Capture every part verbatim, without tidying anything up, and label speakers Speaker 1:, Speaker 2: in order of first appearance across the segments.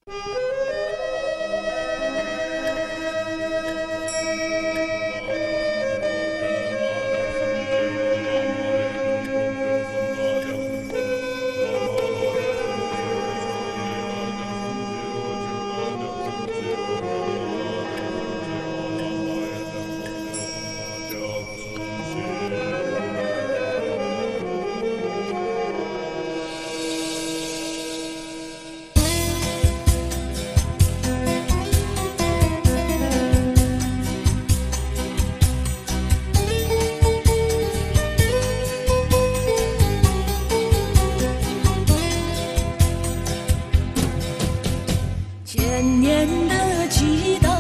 Speaker 1: 千年的祈祷，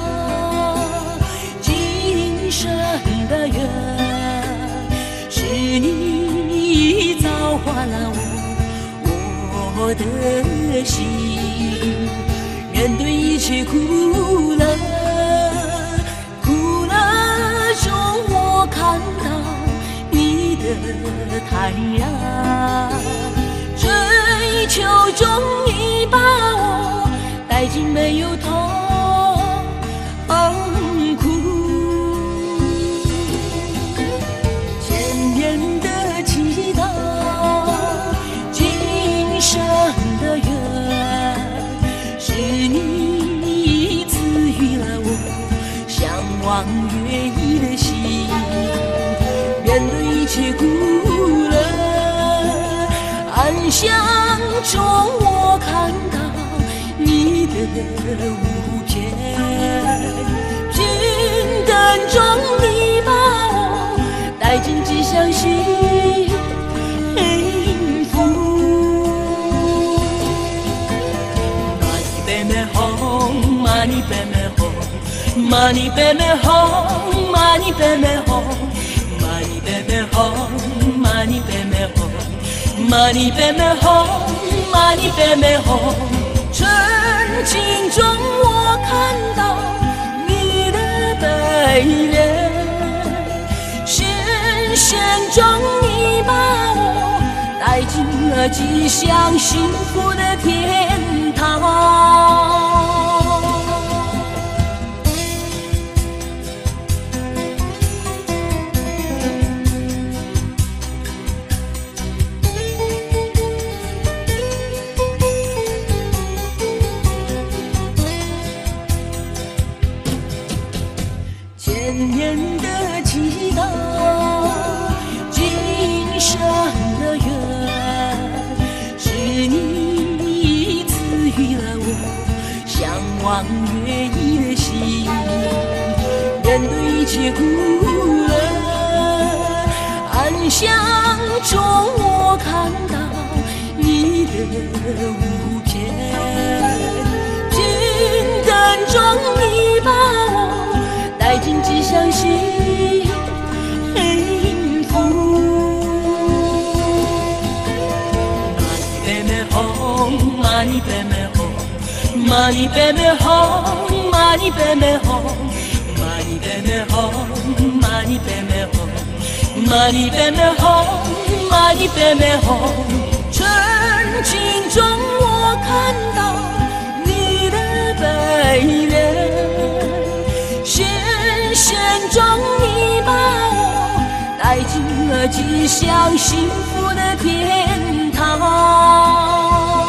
Speaker 1: 今生的缘，是你造化了我我的心。面对一切苦乐，苦乐中我看到你的坦然，追求中你把我带进没有痛苦，千年的祈祷，今生的缘，是你赐予了我向往越溢的心。面对一切苦乐，暗香中我看到你的无边，平等中你把我带进吉祥幸福。Money baby home, money baby home, money baby home, money baby home, money baby home, money baby home, money baby home。纯净中我看到你的背脸，深深中你把我带进了吉祥幸福的天堂。千年的祈祷，今生的缘，是你赐予了我向往越溢的心。面对一切苦乐，暗香中我看到你的无边，平等中你把我带进吉祥幸福。Money baby home, money baby home, money baby home, money baby home, money baby home, money baby home, money baby home。纯净中我看到你的背脸，深深中你把我带进了吉祥幸福的天堂。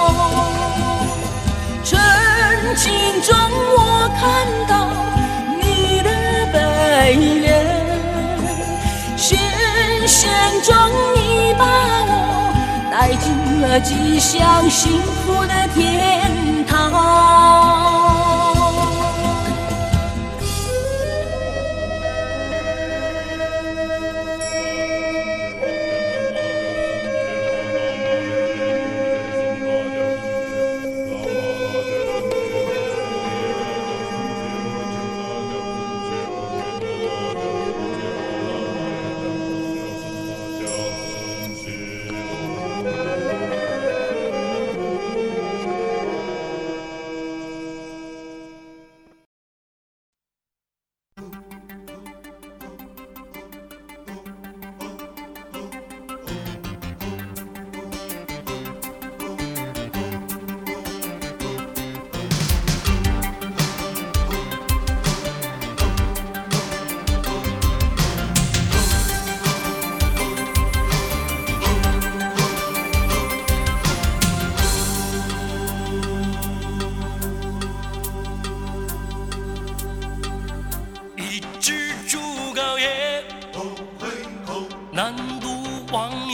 Speaker 1: 纯净中我看到你的背脸，深深中你把我带进了吉祥幸福的天堂。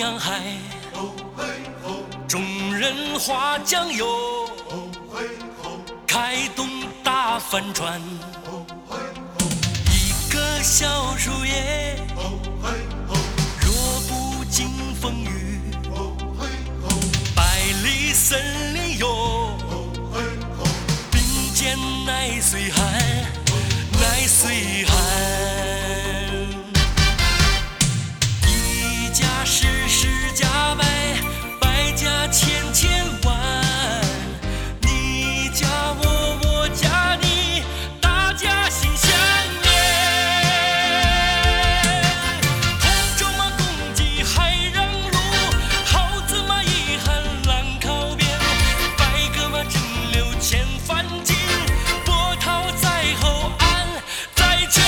Speaker 1: 洋海，众人划江游，开动大帆船，一个小树叶，若不经风雨，百里森林游，并肩奈岁寒，奈岁寒。一家十，十家百，百家千千万。你家我，我家你，大家心相连。同舟嘛，共济海让路；好子嘛，遗憾浪靠边。百个嘛，争流千帆尽；波涛在后，岸在前。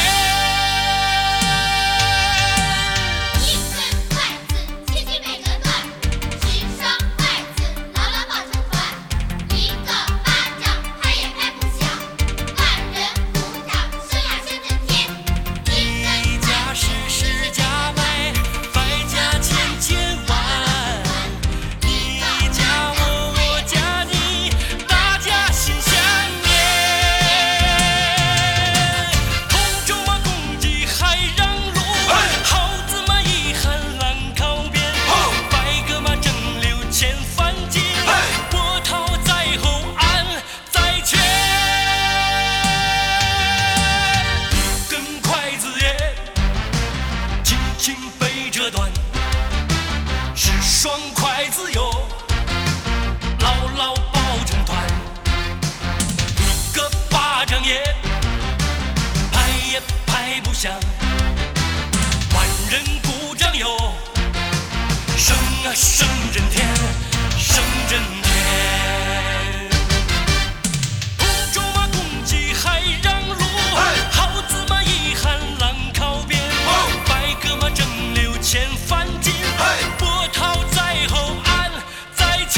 Speaker 1: 双筷子哟，牢牢抱成团，一个巴掌也拍也拍不响，万人鼓掌哟，声啊声震天，声震天。同舟嘛，共济海让路；好子嘛，遗憾浪靠边。百个嘛，争流千帆尽。波涛在后，岸在前。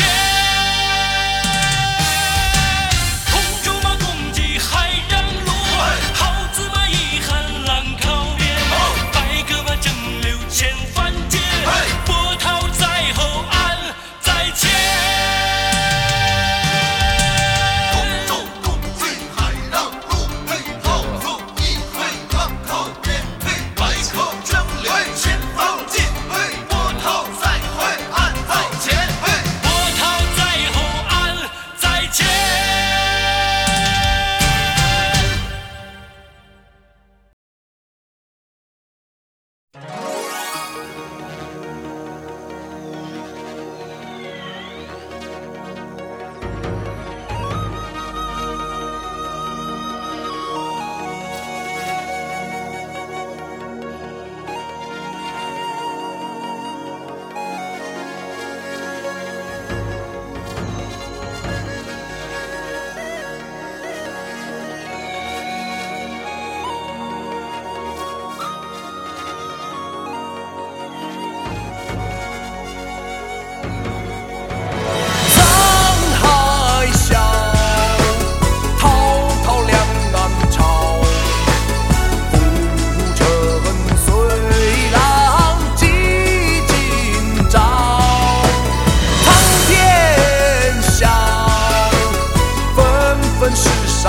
Speaker 1: 同舟嘛，共济海让路；好子嘛，遗憾浪靠边。百个嘛，争流千帆尽。波涛在后，岸在前。
Speaker 2: 同舟共济海让路，好子遗憾浪靠边。百个争流千帆尽。波涛在后，岸在前。
Speaker 1: 波涛在后，岸在前。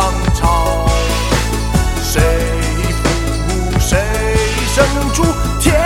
Speaker 2: 谁负谁生出天。